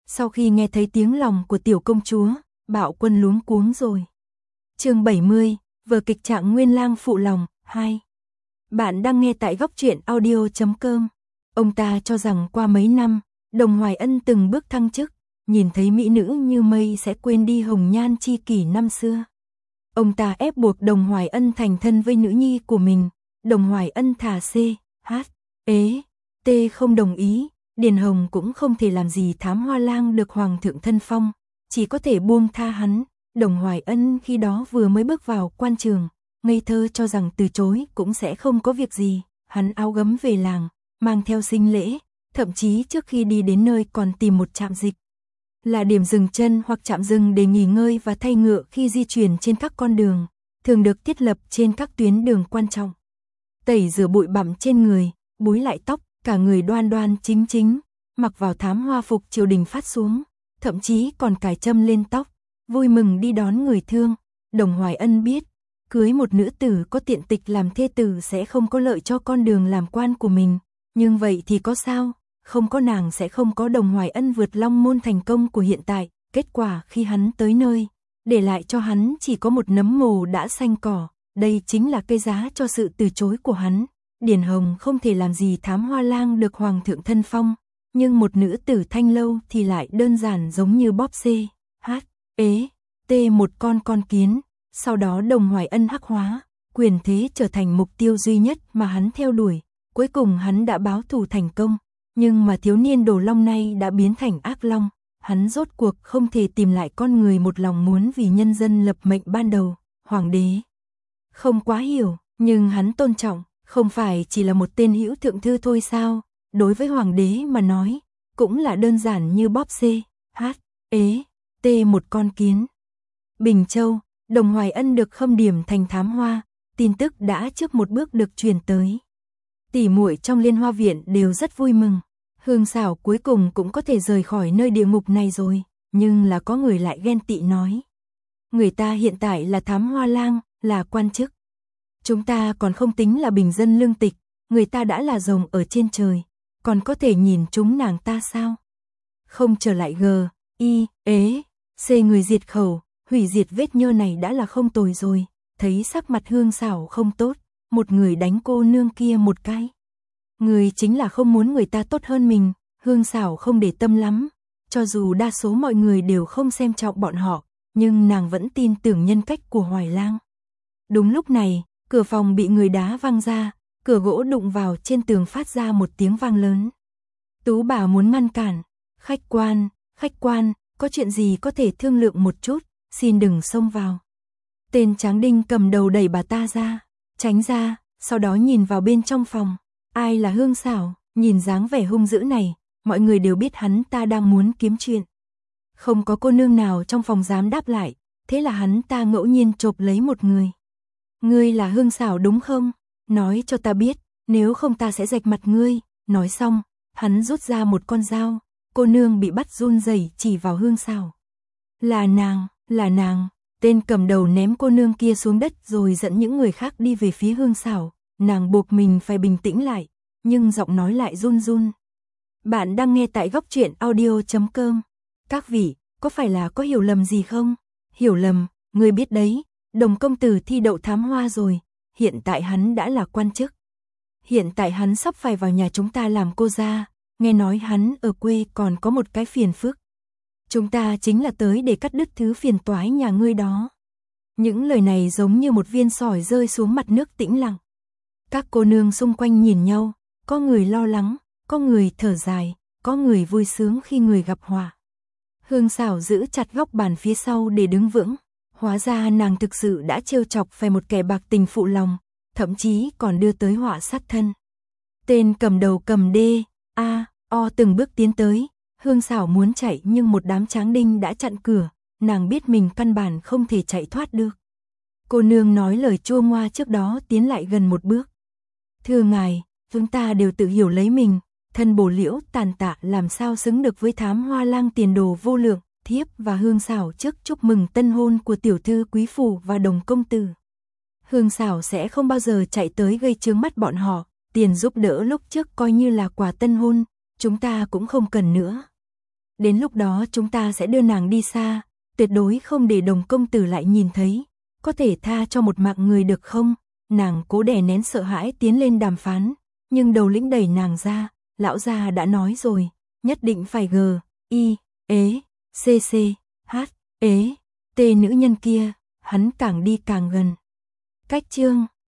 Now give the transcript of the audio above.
Sau khi nghe thấy tiếng lòng của tiểu công chúa, Bạo Quân luống cuống rồi. Chương 70, vở kịch Trạng Nguyên Lang phụ lòng 2. Bạn đang nghe tại góc truyện audio.com. Ông ta cho rằng qua mấy năm, Đồng Hoài Ân từng bước thăng chức, nhìn thấy mỹ nữ như mây sẽ quên đi hồng nhan chi kỷ năm xưa. Ông ta ép buộc Đồng Hoài Ân thành thân với nữ nhi của mình. Đồng Hoài Ân thả C, H, ế, T không đồng ý. Điền Hồng cũng không thể làm gì Thám Hoa Lang được hoàng thượng thân phong, chỉ có thể buông tha hắn. Đồng Hoài Ân khi đó vừa mới bước vào quan trường, ngây thơ cho rằng từ chối cũng sẽ không có việc gì. Hắn áo gấm về làng, mang theo sinh lễ, thậm chí trước khi đi đến nơi còn tìm một trạm dịch, là điểm dừng chân hoặc trạm dừng để nghỉ ngơi và thay ngựa khi di chuyển trên các con đường, thường được thiết lập trên các tuyến đường quan trọng. Tẩy rửa bụi bặm trên người, búi lại tóc, cả người đoan đoan chính chính, mặc vào thám hoa phục triều đình phát xuống, thậm chí còn cài châm lên tóc, vui mừng đi đón người thương. Đồng Hoài Ân biết, cưới một nữ tử có tiện tịch làm thê tử sẽ không có lợi cho con đường làm quan của mình, nhưng vậy thì có sao, không có nàng sẽ không có Đồng Hoài Ân vượt long môn thành công của hiện tại. Kết quả khi hắn tới nơi, để lại cho hắn chỉ có một nấm mồ đã xanh cỏ, đây chính là cái giá cho sự từ chối của hắn. Điền Hồng không thể làm gì Thám Hoa Lang được hoàng thượng thân phong, nhưng một nữ tử Thanh Lâu thì lại đơn giản giống như bóp C, H, ế, T một con kiến. Sau đó Đồng Hoài Ân hắc hóa, quyền thế trở thành mục tiêu duy nhất mà hắn theo đuổi. Cuối cùng hắn đã báo thù thành công, nhưng mà thiếu niên Đồ Long nay đã biến thành ác long. Hắn rốt cuộc không thể tìm lại con người một lòng muốn vì nhân dân lập mệnh ban đầu. Hoàng đế không quá hiểu, nhưng hắn tôn trọng. Không phải chỉ là một tên hữu thượng thư thôi sao? Đối với hoàng đế mà nói, cũng là đơn giản như bóp C, H, ế, T một con kiến. Bình Châu, Đồng Hoài Ân được khâm điểm thành thám hoa, tin tức đã trước một bước được truyền tới. Tỷ muội trong Liên Hoa viện đều rất vui mừng. Hương Xảo cuối cùng cũng có thể rời khỏi nơi địa ngục này rồi, nhưng là có người lại ghen tị nói. Người ta hiện tại là thám hoa lang, là quan chức. Chúng ta còn không tính là bình dân lương tịch, người ta đã là rồng ở trên trời, còn có thể nhìn chúng nàng ta sao? Không trở lại G, I, ế, C người diệt khẩu, hủy diệt vết nhơ này đã là không tồi rồi. Thấy sắc mặt Hương Xảo không tốt, một người đánh cô nương kia một cái. Người chính là không muốn người ta tốt hơn mình. Hương Xảo không để tâm lắm, cho dù đa số mọi người đều không xem trọng bọn họ, nhưng nàng vẫn tin tưởng nhân cách của Hoài Lang. Đúng lúc này, cửa phòng bị người đá văng ra, cửa gỗ đụng vào trên tường phát ra một tiếng vang lớn. Tú bà muốn ngăn cản. Khách quan, có chuyện gì có thể thương lượng một chút, xin đừng xông vào. Tên Tráng Đinh cầm đầu đẩy bà ta ra, tránh ra, sau đó nhìn vào bên trong phòng. Ai là Hương Xảo? Nhìn dáng vẻ hung dữ này, mọi người đều biết hắn ta đang muốn kiếm chuyện. Không có cô nương nào trong phòng dám đáp lại, thế là hắn ta ngẫu nhiên chộp lấy một người. Ngươi là Hương Xảo đúng không? Nói cho ta biết, nếu không ta sẽ rạch mặt ngươi. Nói xong, hắn rút ra một con dao. Cô nương bị bắt run rẩy chỉ vào Hương Xảo. Là nàng. Tên cầm đầu ném cô nương kia xuống đất rồi dẫn những người khác đi về phía Hương Xảo. Nàng buộc mình phải bình tĩnh lại, nhưng giọng nói lại run run. Bạn đang nghe tại góc truyện audio.com. Các vị, có phải là có hiểu lầm gì không? Hiểu lầm, ngươi biết đấy. Đồng công tử thi đậu thám hoa rồi, hiện tại hắn đã là quan chức. Hiện tại hắn sắp phải vào nhà chúng ta làm cô gia, nghe nói hắn ở quê còn có một cái phiền phức. Chúng ta chính là tới để cắt đứt thứ phiền toái nhà ngươi đó. Những lời này giống như một viên sỏi rơi xuống mặt nước tĩnh lặng. Các cô nương xung quanh nhìn nhau, có người lo lắng, có người thở dài, có người vui sướng khi người gặp họa. Hương Xảo giữ chặt góc bàn phía sau để đứng vững. Hóa ra nàng thực sự đã trêu chọc phải một kẻ bạc tình phụ lòng, thậm chí còn đưa tới họa sát thân. Tên cầm đầu cầm D, A, O từng bước tiến tới. Hương Xảo muốn chạy nhưng một đám Tráng Đinh đã chặn cửa, nàng biết mình căn bản không thể chạy thoát được. Cô nương nói lời chua ngoa trước đó tiến lại gần một bước. Thưa ngài, chúng ta đều tự hiểu lấy mình, thân bổ liễu tàn tạ làm sao xứng được với thám hoa lang tiền đồ vô lượng. Thiếp và Hương Xảo trước chúc mừng tân hôn của tiểu thư quý phủ và Đồng công tử. Hương Xảo sẽ không bao giờ chạy tới gây chướng mắt bọn họ, tiền giúp đỡ lúc trước coi như là quà tân hôn, chúng ta cũng không cần nữa. Đến lúc đó chúng ta sẽ đưa nàng đi xa, tuyệt đối không để Đồng công tử lại nhìn thấy, có thể tha cho một mạng người được không? Nàng cố đè nén sợ hãi tiến lên đàm phán, nhưng Đầu Lĩnh đẩy nàng ra, lão gia đã nói rồi, nhất định phải T nữ nhân kia, hắn càng đi càng gần. Cách chương